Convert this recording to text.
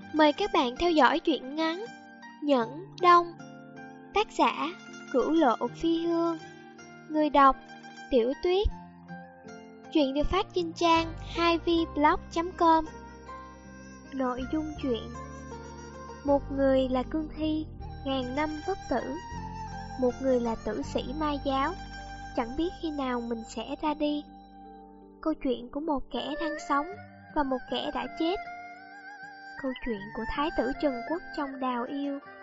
Mời các bạn theo dõi truyện ngắn Nhẫn Đông. Tác giả Cửu Lộ Phi Hương. Người đọc Tiểu Tuyết. Truyện được phát trên trang 2vblog.com. Nội dung truyện: một người là cương thi, ngàn năm bất tử. Một người là tử sĩ ma giáo, chẳng biết khi nào mình sẽ ra đi. Câu chuyện của một kẻ đang sống và một kẻ đã chết. Câu chuyện của Thái tử Trần Quốc trong Đào Yêu.